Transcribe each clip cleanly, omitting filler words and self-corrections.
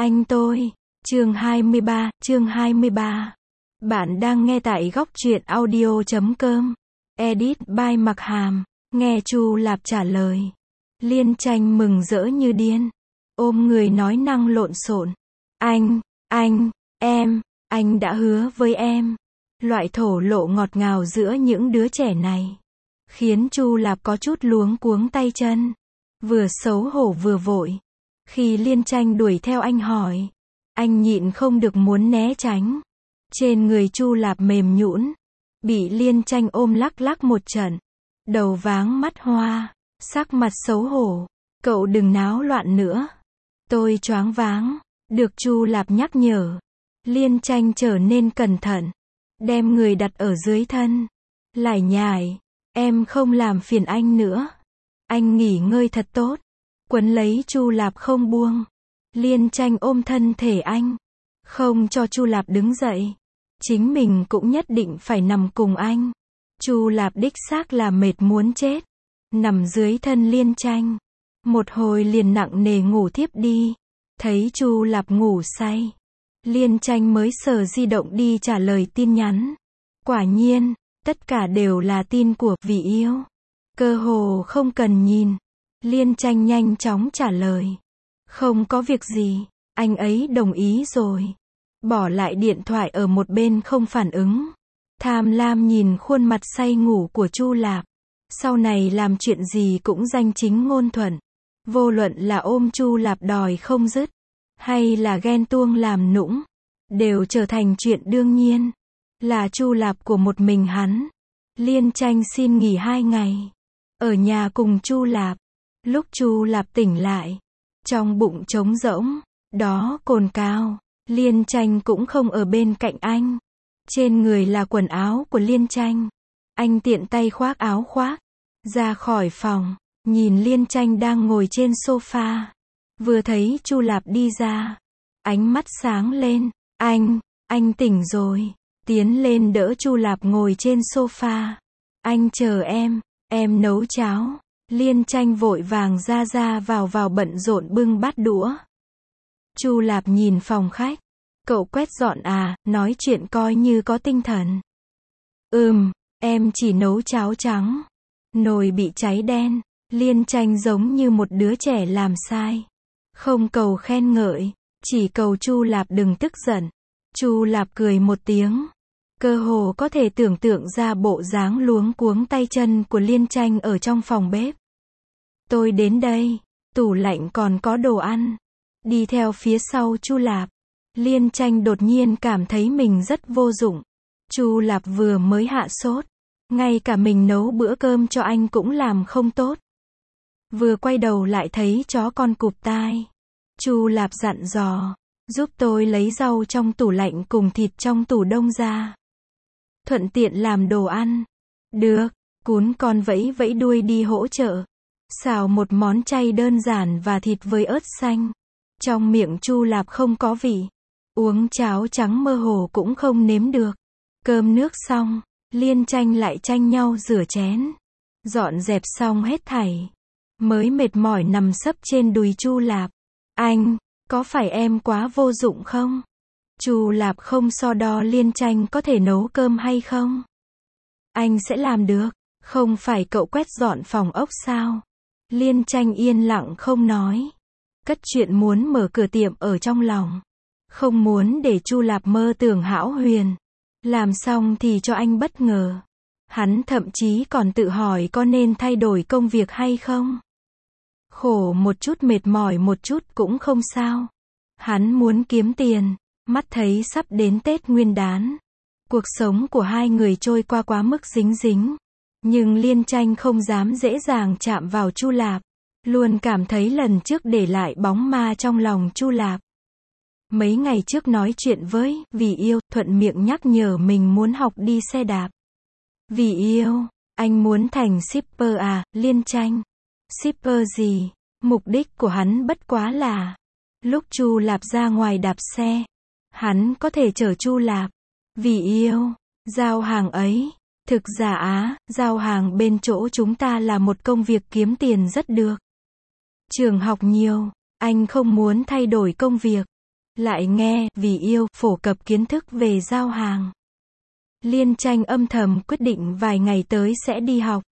Anh tôi. Chương 23. Bạn đang nghe tại góc truyện audio.com. Edit by Mặc Hàm. Nghe Chu Lạp trả lời. Liên Tranh mừng rỡ như điên. Ôm người nói năng lộn xộn. Anh đã hứa với em. Loại thổ lộ ngọt ngào giữa những đứa trẻ này khiến Chu Lạp có chút luống cuống tay chân. Vừa xấu hổ vừa vội. Khi Liên Tranh đuổi theo anh hỏi, anh nhịn không được muốn né tránh. Trên người Chu Lạp mềm nhũn, bị Liên Tranh ôm lắc lắc một trận. Đầu váng mắt hoa, sắc mặt xấu hổ. Cậu đừng náo loạn nữa. Tôi choáng váng. Được Chu Lạp nhắc nhở. Liên Tranh trở nên cẩn thận. Đem người đặt ở dưới thân. Lải nhải. Em không làm phiền anh nữa. Anh nghỉ ngơi thật tốt. Quấn lấy Chu Lạp không buông. Liên Tranh ôm thân thể anh. Không cho Chu Lạp đứng dậy. Chính mình cũng nhất định phải nằm cùng anh. Chu Lạp đích xác là mệt muốn chết. Nằm dưới thân Liên Tranh. Một hồi liền nặng nề ngủ thiếp đi. Thấy Chu Lạp ngủ say. Liên Tranh mới sờ di động đi trả lời tin nhắn. Quả nhiên, tất cả đều là tin của Vì Yêu. Cơ hồ không cần nhìn. Liên Tranh nhanh chóng trả lời. Không có việc gì, anh ấy đồng ý rồi. Bỏ lại điện thoại ở một bên không phản ứng. Tham lam nhìn khuôn mặt say ngủ của Chu Lạp. Sau này làm chuyện gì cũng danh chính ngôn thuận. Vô luận là ôm Chu Lạp đòi không dứt, hay là ghen tuông làm nũng, đều trở thành chuyện đương nhiên. Là Chu Lạp của một mình hắn. Liên Tranh xin nghỉ 2 ngày. Ở nhà cùng Chu Lạp. Lúc Chu Lạp tỉnh lại, trong bụng trống rỗng, đó cồn cào. Liên Tranh cũng không ở bên cạnh anh. Trên người là quần áo của Liên Tranh. Anh tiện tay khoác áo khoác, ra khỏi phòng, nhìn Liên Tranh đang ngồi trên sofa. Vừa thấy Chu Lạp đi ra, ánh mắt sáng lên. Anh tỉnh rồi. Tiến lên đỡ Chu Lạp ngồi trên sofa. Anh chờ em nấu cháo. Liên Tranh vội vàng ra vào bận rộn bưng bát đũa. Chu Lạp nhìn phòng khách. Cậu quét dọn à, nói chuyện coi như có tinh thần. Em chỉ nấu cháo trắng. Nồi bị cháy đen. Liên Tranh giống như một đứa trẻ làm sai. Không cầu khen ngợi, chỉ cầu Chu Lạp đừng tức giận. Chu Lạp cười một tiếng. Cơ hồ có thể tưởng tượng ra bộ dáng luống cuống tay chân của Liên Tranh ở trong phòng bếp. Tôi đến đây, tủ lạnh còn có đồ ăn. Đi theo phía sau Chu Lạp. Liên Tranh đột nhiên cảm thấy mình rất vô dụng. Chu Lạp vừa mới hạ sốt, ngay cả mình nấu bữa cơm cho anh cũng làm không tốt. Vừa quay đầu lại thấy chó con cụp tai. Chu Lạp dặn dò, giúp tôi lấy rau trong tủ lạnh cùng thịt trong tủ đông ra. Thuận tiện làm đồ ăn. Được, cún con vẫy vẫy đuôi đi hỗ trợ. Xào một món chay đơn giản và thịt với ớt xanh. Trong miệng Chu Lạp không có vị. Uống cháo trắng mơ hồ cũng không nếm được. Cơm nước xong, Liên Tranh lại tranh nhau rửa chén. Dọn dẹp xong hết thảy, mới mệt mỏi nằm sấp trên đùi Chu Lạp. Anh, có phải em quá vô dụng không? Chu Lạp không so đo Liên Tranh có thể nấu cơm hay không. Anh sẽ làm được, không phải cậu quét dọn phòng ốc sao? Liên Tranh yên lặng không nói. Cất chuyện muốn mở cửa tiệm ở trong lòng. Không muốn để Chu Lạp mơ tưởng hão huyền. Làm xong thì cho anh bất ngờ. Hắn thậm chí còn tự hỏi có nên thay đổi công việc hay không. Khổ một chút mệt mỏi một chút cũng không sao. Hắn muốn kiếm tiền. Mắt thấy sắp đến Tết Nguyên đán. Cuộc sống của hai người trôi qua quá mức dính dính. Nhưng Liên Tranh không dám dễ dàng chạm vào Chu Lạp. Luôn cảm thấy lần trước để lại bóng ma trong lòng Chu Lạp. Mấy ngày trước nói chuyện với Vì Yêu, thuận miệng nhắc nhở mình muốn học đi xe đạp. Vì Yêu, anh muốn thành shipper à? Liên Tranh, shipper gì? Mục đích của hắn bất quá là lúc Chu Lạp ra ngoài đạp xe, hắn có thể chở Chu Lạp. Vì Yêu, giao hàng ấy. Thực ra giao hàng bên chỗ chúng ta là một công việc kiếm tiền rất được. Trường học nhiều, anh không muốn thay đổi công việc. lại nghe, vì yêu, phổ cập kiến thức về giao hàng. Liên Tranh âm thầm quyết định vài ngày tới sẽ đi học.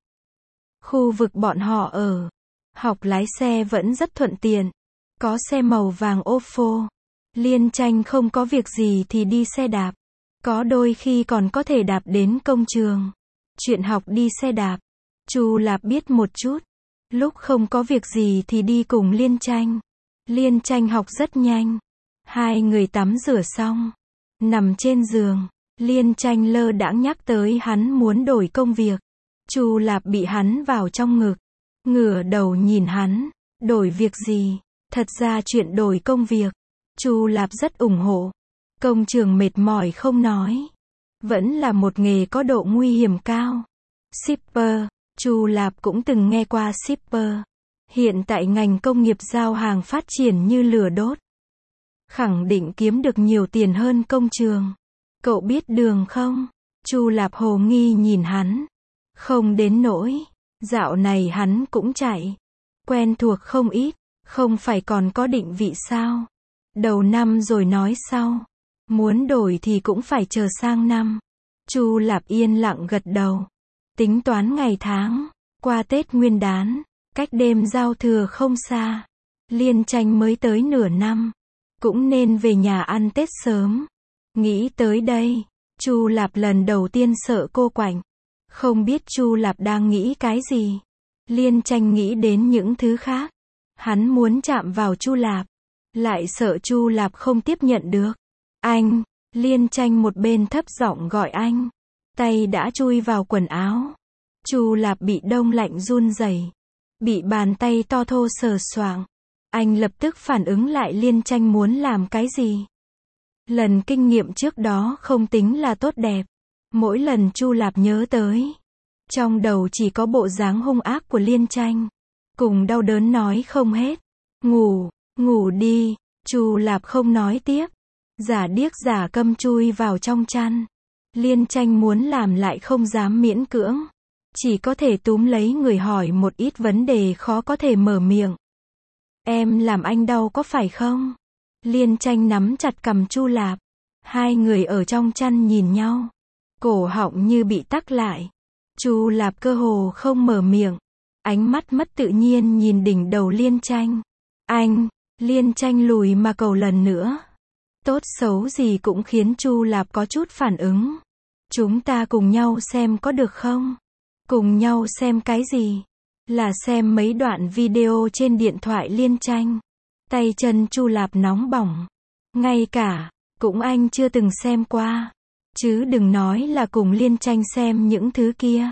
Khu vực bọn họ ở, học lái xe vẫn rất thuận tiện. Có xe màu vàng Oppo. Liên Tranh không có việc gì thì đi xe đạp. Có đôi khi còn có thể đạp đến công trường. Chuyện học đi xe đạp, Chu Lạp biết một chút. Lúc không có việc gì thì đi cùng Liên Tranh. Liên Tranh học rất nhanh. Hai người tắm rửa xong, nằm trên giường, Liên Tranh lơ đãng nhắc tới hắn muốn đổi công việc. Chu Lạp bị hắn vào trong ngực, ngửa đầu nhìn hắn. Đổi việc gì? Thật ra chuyện đổi công việc, Chu Lạp rất ủng hộ. Công trường mệt mỏi không nói, vẫn là một nghề có độ nguy hiểm cao. Shipper, Chu Lạp cũng từng nghe qua shipper. Hiện tại ngành công nghiệp giao hàng phát triển như lửa đốt. Khẳng định kiếm được nhiều tiền hơn công trường. Cậu biết đường không? Chu Lạp hồ nghi nhìn hắn. Không đến nỗi, dạo này hắn cũng chạy. Quen thuộc không ít, không phải còn có định vị sao? Đầu năm rồi nói sau. Muốn đổi thì cũng phải chờ sang năm. Chu Lạp yên lặng gật đầu. Tính toán ngày tháng, qua Tết Nguyên đán, cách đêm giao thừa không xa. Liên Tranh mới tới nửa năm, cũng nên về nhà ăn Tết sớm. Nghĩ tới đây, Chu Lạp lần đầu tiên sợ cô quạnh. Không biết Chu Lạp đang nghĩ cái gì. Liên Tranh nghĩ đến những thứ khác. Hắn muốn chạm vào Chu Lạp, lại sợ Chu Lạp không tiếp nhận được. Anh, Liên Tranh một bên thấp giọng gọi anh. Tay đã chui vào quần áo. Chu Lạp bị đông lạnh run rẩy, bị bàn tay to thô sờ soạng. Anh lập tức phản ứng lại Liên Tranh muốn làm cái gì. Lần kinh nghiệm trước đó không tính là tốt đẹp. Mỗi lần Chu Lạp nhớ tới, trong đầu chỉ có bộ dáng hung ác của Liên Tranh, cùng đau đớn nói không hết. Ngủ, ngủ đi. Chu Lạp không nói tiếp, giả điếc giả câm chui vào trong chăn. Liên Tranh muốn làm lại không dám miễn cưỡng, chỉ có thể túm lấy người hỏi một ít vấn đề khó có thể mở miệng. Em làm anh đau có phải không? Liên Tranh nắm chặt cằm Chu Lạp. Hai người ở trong chăn nhìn nhau, cổ họng như bị tắc lại. Chu Lạp cơ hồ không mở miệng, ánh mắt mất tự nhiên nhìn đỉnh đầu Liên Tranh. Anh, Liên Tranh lùi mà cầu lần nữa. Tốt xấu gì cũng khiến Chu Lạp có chút phản ứng. Chúng ta cùng nhau xem có được không? Cùng nhau xem cái gì? Là xem mấy đoạn video trên điện thoại Liên Tranh. Tay chân Chu Lạp nóng bỏng. Ngay cả, cũng anh chưa từng xem qua. Chứ đừng nói là cùng Liên Tranh xem những thứ kia.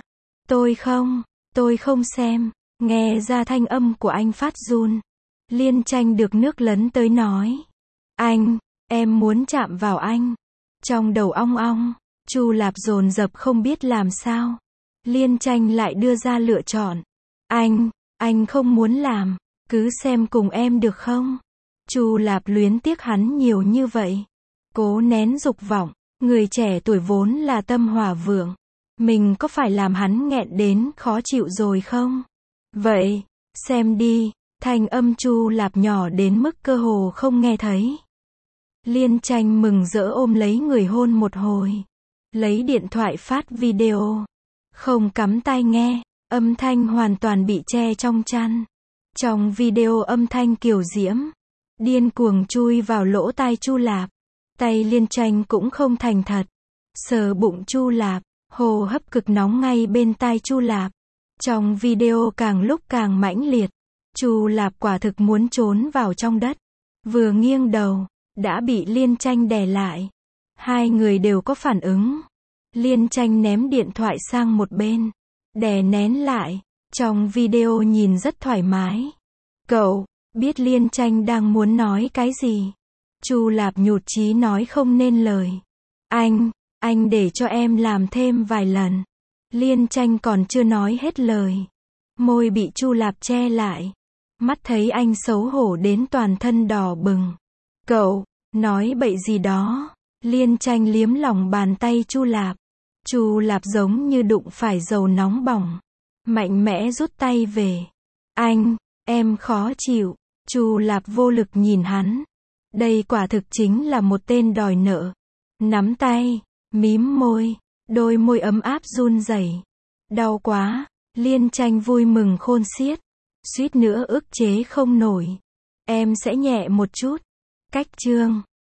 Tôi không xem. Nghe ra thanh âm của anh phát run. Liên Tranh được nước lấn tới nói. Anh, em muốn chạm vào anh. Trong đầu ong ong, Chu Lạp dồn dập không biết làm sao. Liên Tranh lại đưa ra lựa chọn. Anh không muốn làm, cứ xem cùng em được không? Chu Lạp luyến tiếc hắn nhiều như vậy. Cố nén dục vọng, người trẻ tuổi vốn là tâm hỏa vượng. Mình có phải làm hắn nghẹn đến khó chịu rồi không? Vậy, xem đi. Thanh âm Chu Lạp nhỏ đến mức cơ hồ không nghe thấy. Liên Tranh mừng rỡ ôm lấy người hôn một hồi. Lấy điện thoại phát video. Không cắm tai nghe, âm thanh hoàn toàn bị che trong chăn. Trong video âm thanh kiều diễm, điên cuồng chui vào lỗ tai Chu Lạp. Tay Liên Tranh cũng không thành thật, sờ bụng Chu Lạp, hô hấp cực nóng ngay bên tai Chu Lạp. Trong video càng lúc càng mãnh liệt. Chu Lạp quả thực muốn trốn vào trong đất. Vừa nghiêng đầu, đã bị Liên Tranh đè lại. Hai người đều có phản ứng. Liên Tranh ném điện thoại sang một bên, đè nén lại. Trong video nhìn rất thoải mái. Cậu, biết Liên Tranh đang muốn nói cái gì. Chu Lạp nhụt chí nói không nên lời. Anh để cho em làm thêm vài lần. Liên Tranh còn chưa nói hết lời. Môi bị Chu Lạp che lại. Mắt thấy anh xấu hổ đến toàn thân đỏ bừng. Cậu, nói bậy gì đó. Liên Tranh liếm lòng bàn tay Chu Lạp. Chu Lạp giống như đụng phải dầu nóng bỏng. Mạnh mẽ rút tay về. Em khó chịu. Chu Lạp vô lực nhìn hắn. Đây quả thực chính là một tên đòi nợ. Nắm tay, mím môi, đôi môi ấm áp run rẩy. Đau quá, Liên Tranh vui mừng khôn xiết. Suýt nữa ức chế không nổi. Em sẽ nhẹ một chút. Cách chương